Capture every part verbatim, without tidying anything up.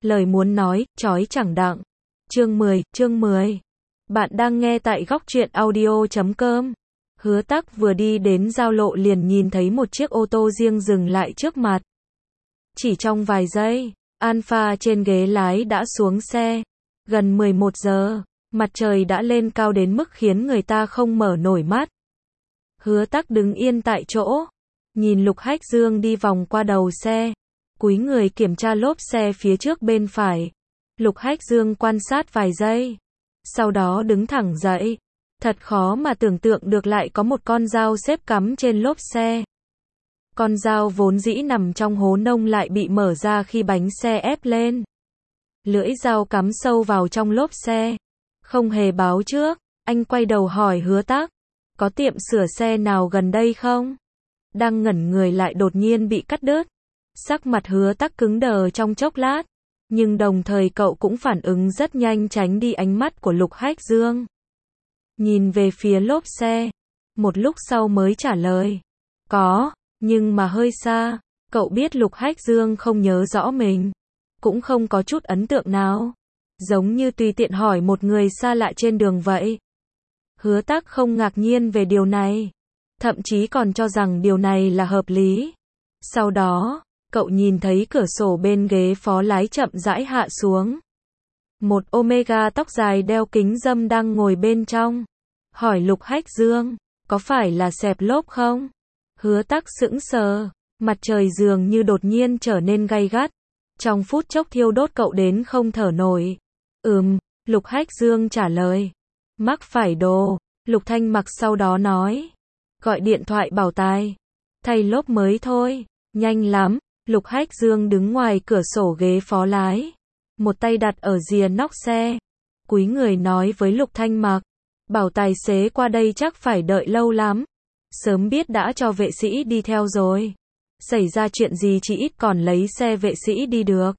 lời muốn nói, chói chẳng đặng. Chương mười, chương mười. Bạn đang nghe tại góc truyện audio chấm com. Hứa Tắc vừa đi đến giao lộ liền nhìn thấy một chiếc ô tô riêng dừng lại trước mặt. Chỉ trong vài giây, Alpha trên ghế lái đã xuống xe. Gần mười một giờ, mặt trời đã lên cao đến mức khiến người ta không mở nổi mắt. Hứa Tắc đứng yên tại chỗ, nhìn Lục Hách Dương đi vòng qua đầu xe, cúi người kiểm tra lốp xe phía trước bên phải. Lục Hách Dương quan sát vài giây, sau đó đứng thẳng dậy. Thật khó mà tưởng tượng được lại có một con dao xếp cắm trên lốp xe. Con dao vốn dĩ nằm trong hố nông lại bị mở ra khi bánh xe ép lên. Lưỡi dao cắm sâu vào trong lốp xe. Không hề báo trước, anh quay đầu hỏi Hứa Tắc, có tiệm sửa xe nào gần đây không? Đang ngẩn người lại đột nhiên bị cắt đứt. Sắc mặt Hứa Tắc cứng đờ trong chốc lát, nhưng đồng thời cậu cũng phản ứng rất nhanh tránh đi ánh mắt của Lục Hách Dương. Nhìn về phía lốp xe, một lúc sau mới trả lời, có, nhưng mà hơi xa. Cậu biết Lục Hách Dương không nhớ rõ mình, cũng không có chút ấn tượng nào, giống như tùy tiện hỏi một người xa lạ trên đường vậy. Hứa Tắc không ngạc nhiên về điều này, thậm chí còn cho rằng điều này là hợp lý. Sau đó, cậu nhìn thấy cửa sổ bên ghế phó lái chậm rãi hạ xuống. Một Omega tóc dài đeo kính râm đang ngồi bên trong. Hỏi Lục Hách Dương, có phải là xẹp lốp không? Hứa Tắc sững sờ, mặt trời dường như đột nhiên trở nên gay gắt. Trong phút chốc thiêu đốt cậu đến không thở nổi. Ừm, Lục Hách Dương trả lời. Mắc phải đồ, Lục Thanh Mặc sau đó nói. Gọi điện thoại bảo tài. Thay lốp mới thôi, nhanh lắm. Lục Hách Dương đứng ngoài cửa sổ ghế phó lái, một tay đặt ở rìa nóc xe, cúi người nói với Lục Thanh Mặc, bảo tài xế qua đây chắc phải đợi lâu lắm, sớm biết đã cho vệ sĩ đi theo rồi, xảy ra chuyện gì chỉ ít còn lấy xe vệ sĩ đi được.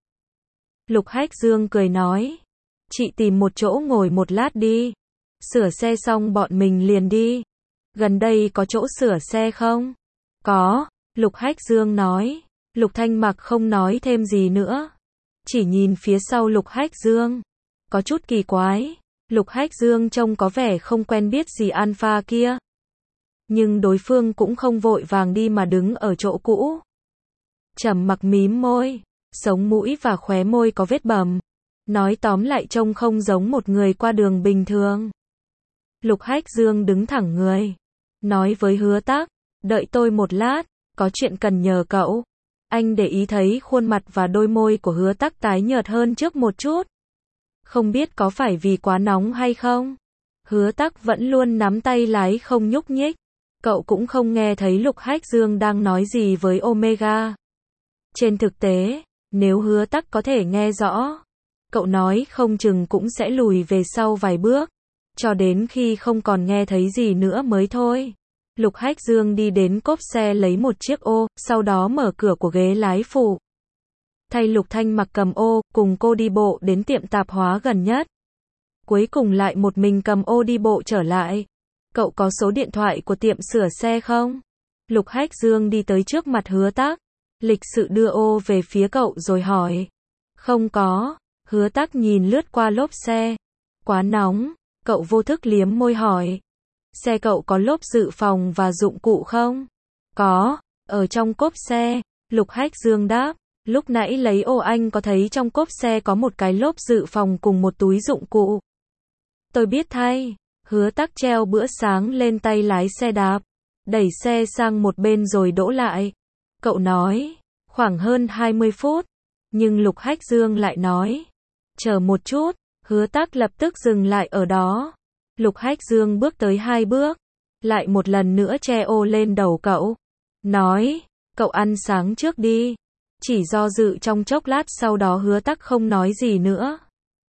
Lục Hách Dương cười nói, chị tìm một chỗ ngồi một lát đi, sửa xe xong bọn mình liền đi. Gần đây có chỗ sửa xe không? Có, Lục Hách Dương nói. Lục Thanh Mặc không nói thêm gì nữa, chỉ nhìn phía sau Lục Hách Dương, có chút kỳ quái. Lục Hách Dương trông có vẻ không quen biết gì Alpha kia, nhưng đối phương cũng không vội vàng đi mà đứng ở chỗ cũ. Trầm Mặc mím môi, sống mũi và khóe môi có vết bầm, nói tóm lại trông không giống một người qua đường bình thường. Lục Hách Dương đứng thẳng người, nói với Hứa Tắc, đợi tôi một lát, có chuyện cần nhờ cậu. Anh để ý thấy khuôn mặt và đôi môi của Hứa Tắc tái nhợt hơn trước một chút. Không biết có phải vì quá nóng hay không? Hứa Tắc vẫn luôn nắm tay lái không nhúc nhích. Cậu cũng không nghe thấy Lục Hách Dương đang nói gì với Omega. Trên thực tế, nếu Hứa Tắc có thể nghe rõ, cậu nói không chừng cũng sẽ lùi về sau vài bước, cho đến khi không còn nghe thấy gì nữa mới thôi. Lục Hách Dương đi đến cốp xe lấy một chiếc ô, sau đó mở cửa của ghế lái phụ. Thay Lục Thanh Mặc cầm ô, cùng cô đi bộ đến tiệm tạp hóa gần nhất. Cuối cùng lại một mình cầm ô đi bộ trở lại. Cậu có số điện thoại của tiệm sửa xe không? Lục Hách Dương đi tới trước mặt Hứa Tắc, lịch sự đưa ô về phía cậu rồi hỏi. Không có. Hứa Tắc nhìn lướt qua lốp xe. Quá nóng. Cậu vô thức liếm môi hỏi. Xe cậu có lốp dự phòng và dụng cụ không? Có, ở trong cốp xe. Lục Hách Dương đáp. Lúc nãy lấy ô anh có thấy trong cốp xe có một cái lốp dự phòng cùng một túi dụng cụ. Tôi biết thay. Hứa Tắc treo bữa sáng lên tay lái xe đạp, đẩy xe sang một bên rồi đỗ lại. Cậu nói, khoảng hơn hai mươi phút. Nhưng Lục Hách Dương lại nói, chờ một chút. Hứa Tắc lập tức dừng lại ở đó. Lục Hách Dương bước tới hai bước, lại một lần nữa che ô lên đầu cậu, nói, cậu ăn sáng trước đi. Chỉ do dự trong chốc lát sau đó Hứa Tắc không nói gì nữa.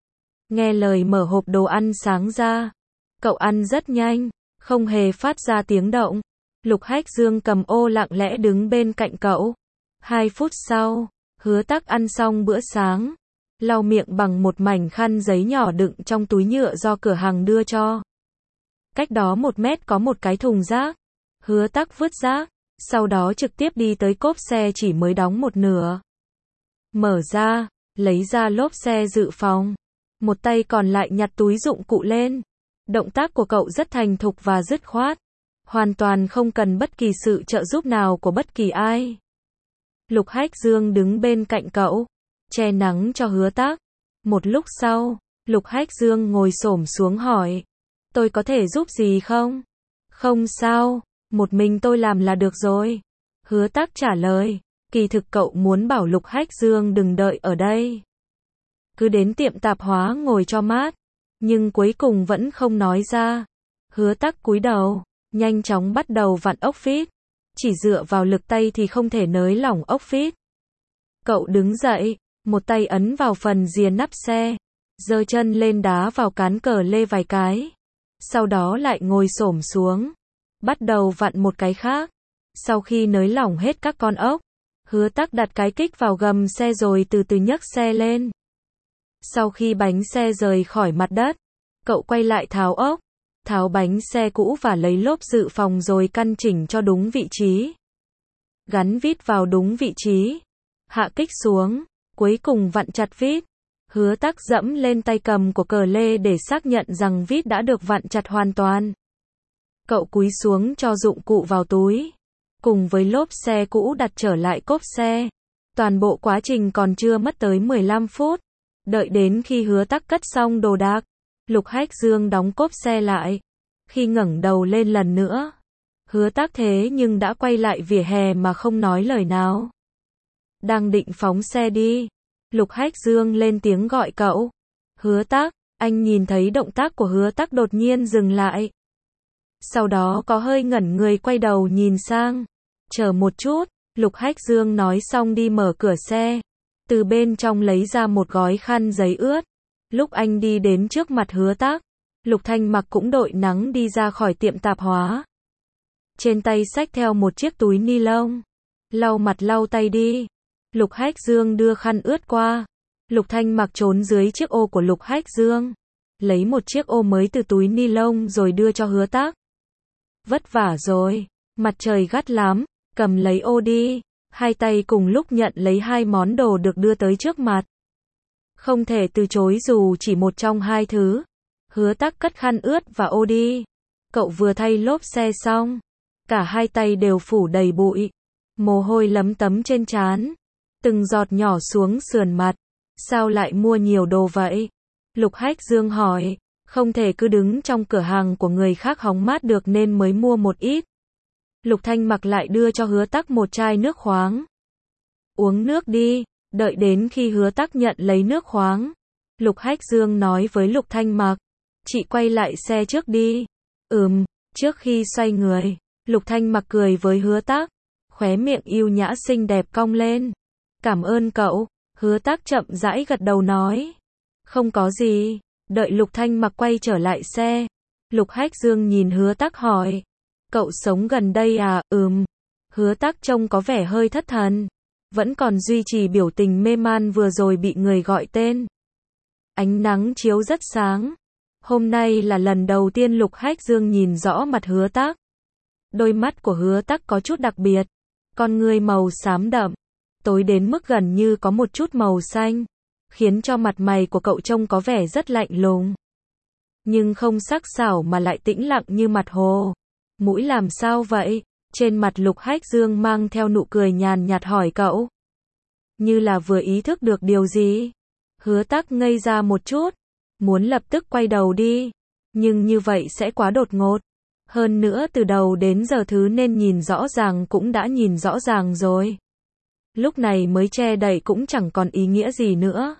Nghe lời mở hộp đồ ăn sáng ra, cậu ăn rất nhanh, không hề phát ra tiếng động. Lục Hách Dương cầm ô lặng lẽ đứng bên cạnh cậu. Hai phút sau, Hứa Tắc ăn xong bữa sáng, lau miệng bằng một mảnh khăn giấy nhỏ đựng trong túi nhựa do cửa hàng đưa cho. Cách đó một mét có một cái thùng rác. Hứa Tắc vứt rác, sau đó trực tiếp đi tới cốp xe chỉ mới đóng một nửa. Mở ra, lấy ra lốp xe dự phòng. Một tay còn lại nhặt túi dụng cụ lên. Động tác của cậu rất thành thục và dứt khoát. Hoàn toàn không cần bất kỳ sự trợ giúp nào của bất kỳ ai. Lục Hách Dương đứng bên cạnh cậu, che nắng cho Hứa Tác. Một lúc sau, Lục Hách Dương ngồi xổm xuống hỏi, tôi có thể giúp gì không? Không sao, một mình tôi làm là được rồi. Hứa Tác trả lời, kỳ thực cậu muốn bảo Lục Hách Dương đừng đợi ở đây. Cứ đến tiệm tạp hóa ngồi cho mát, nhưng cuối cùng vẫn không nói ra. Hứa Tác cúi đầu, nhanh chóng bắt đầu vặn ốc vít. Chỉ dựa vào lực tay thì không thể nới lỏng ốc vít. Cậu đứng dậy, một tay ấn vào phần rìa nắp xe, giơ chân lên đá vào cán cờ lê vài cái. Sau đó lại ngồi xổm xuống, bắt đầu vặn một cái khác. Sau khi nới lỏng hết các con ốc, Hứa Tác đặt cái kích vào gầm xe rồi từ từ nhấc xe lên. Sau khi bánh xe rời khỏi mặt đất, cậu quay lại tháo ốc, tháo bánh xe cũ và lấy lốp dự phòng rồi căn chỉnh cho đúng vị trí. Gắn vít vào đúng vị trí, hạ kích xuống, cuối cùng vặn chặt vít. Hứa Tác dẫm lên tay cầm của cờ lê để xác nhận rằng vít đã được vặn chặt hoàn toàn. Cậu cúi xuống cho dụng cụ vào túi, cùng với lốp xe cũ đặt trở lại cốp xe. Toàn bộ quá trình còn chưa mất tới mười lăm phút. Đợi đến khi Hứa Tác cất xong đồ đạc, Lục Hách Dương đóng cốp xe lại. Khi ngẩng đầu lên lần nữa, Hứa Tác thế nhưng đã quay lại vỉa hè mà không nói lời nào. Đang định phóng xe đi, Lục Hách Dương lên tiếng gọi cậu. Hứa Tác, anh nhìn thấy động tác của Hứa Tác đột nhiên dừng lại. Sau đó có hơi ngẩn người quay đầu nhìn sang. Chờ một chút, Lục Hách Dương nói xong đi mở cửa xe. Từ bên trong lấy ra một gói khăn giấy ướt. Lúc anh đi đến trước mặt Hứa Tác, Lục Thanh Mặc cũng đội nắng đi ra khỏi tiệm tạp hóa. Trên tay xách theo một chiếc túi ni lông. Lau mặt lau tay đi. Lục Hách Dương đưa khăn ướt qua. Lục Thanh Mặc trốn dưới chiếc ô của Lục Hách Dương, lấy một chiếc ô mới từ túi ni lông rồi đưa cho Hứa Tác. Vất vả rồi, mặt trời gắt lắm, cầm lấy ô đi. Hai tay cùng lúc nhận lấy hai món đồ được đưa tới trước mặt. Không thể từ chối dù chỉ một trong hai thứ. Hứa Tác cất khăn ướt và ô đi. Cậu vừa thay lốp xe xong, cả hai tay đều phủ đầy bụi, mồ hôi lấm tấm trên trán, từng giọt nhỏ xuống sườn mặt. Sao lại mua nhiều đồ vậy? Lục Hách Dương hỏi. Không thể cứ đứng trong cửa hàng của người khác hóng mát được nên mới mua một ít. Lục Thanh Mặc lại đưa cho Hứa Tác một chai nước khoáng. Uống nước đi. Đợi đến khi Hứa Tác nhận lấy nước khoáng, Lục Hách Dương nói với Lục Thanh Mặc, chị quay lại xe trước đi. Ừm. Trước khi xoay người, Lục Thanh Mặc cười với Hứa Tác, khóe miệng yêu nhã xinh đẹp cong lên. Cảm ơn cậu. Hứa Tác chậm rãi gật đầu nói, không có gì. Đợi Lục Thanh Mặc quay trở lại xe, Lục Hách Dương nhìn Hứa Tác hỏi, cậu sống gần đây à? Ừm. Hứa Tác trông có vẻ hơi thất thần, vẫn còn duy trì biểu tình mê man vừa rồi bị người gọi tên. Ánh nắng chiếu rất sáng. Hôm nay là lần đầu tiên Lục Hách Dương nhìn rõ mặt Hứa Tác. Đôi mắt của Hứa Tác có chút đặc biệt, con ngươi màu xám đậm, tối đến mức gần như có một chút màu xanh, khiến cho mặt mày của cậu trông có vẻ rất lạnh lùng. Nhưng không sắc sảo mà lại tĩnh lặng như mặt hồ. Mũi làm sao vậy? Trên mặt Lục Hách Dương mang theo nụ cười nhàn nhạt hỏi cậu. Như là vừa ý thức được điều gì. Hứa Tác ngây ra một chút, muốn lập tức quay đầu đi, nhưng như vậy sẽ quá đột ngột. Hơn nữa từ đầu đến giờ thứ nên nhìn rõ ràng cũng đã nhìn rõ ràng rồi. Lúc này mới che đậy cũng chẳng còn ý nghĩa gì nữa.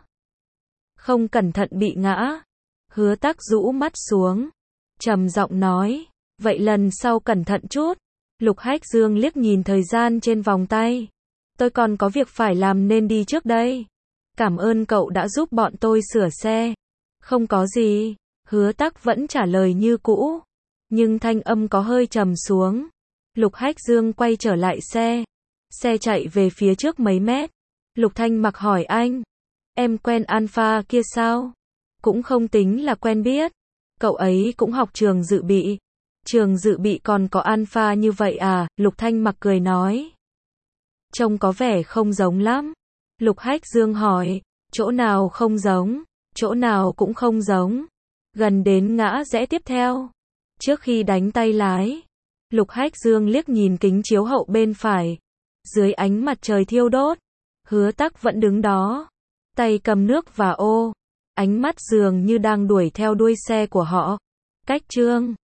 Không cẩn thận bị ngã. Hứa Tác rũ mắt xuống, trầm giọng nói, vậy lần sau cẩn thận chút. Lục Hách Dương liếc nhìn thời gian trên vòng tay. Tôi còn có việc phải làm nên đi trước đây. Cảm ơn cậu đã giúp bọn tôi sửa xe. Không có gì. Hứa Tác vẫn trả lời như cũ, nhưng thanh âm có hơi trầm xuống. Lục Hách Dương quay trở lại xe. Xe chạy về phía trước mấy mét. Lục Thanh Mặc hỏi anh, em quen Alpha kia sao? Cũng không tính là quen biết. Cậu ấy cũng học trường dự bị. Trường dự bị còn có Alpha như vậy à? Lục Thanh Mặc cười nói. Trông có vẻ không giống lắm. Lục Hách Dương hỏi, Chỗ nào không giống, chỗ nào cũng không giống. Gần đến ngã rẽ tiếp theo. Trước khi đánh tay lái, Lục Hách Dương liếc nhìn kính chiếu hậu bên phải. Dưới ánh mặt trời thiêu đốt, Hứa Tắc vẫn đứng đó, tay cầm nước và ô, ánh mắt dường như đang đuổi theo đuôi xe của họ. Cách Trương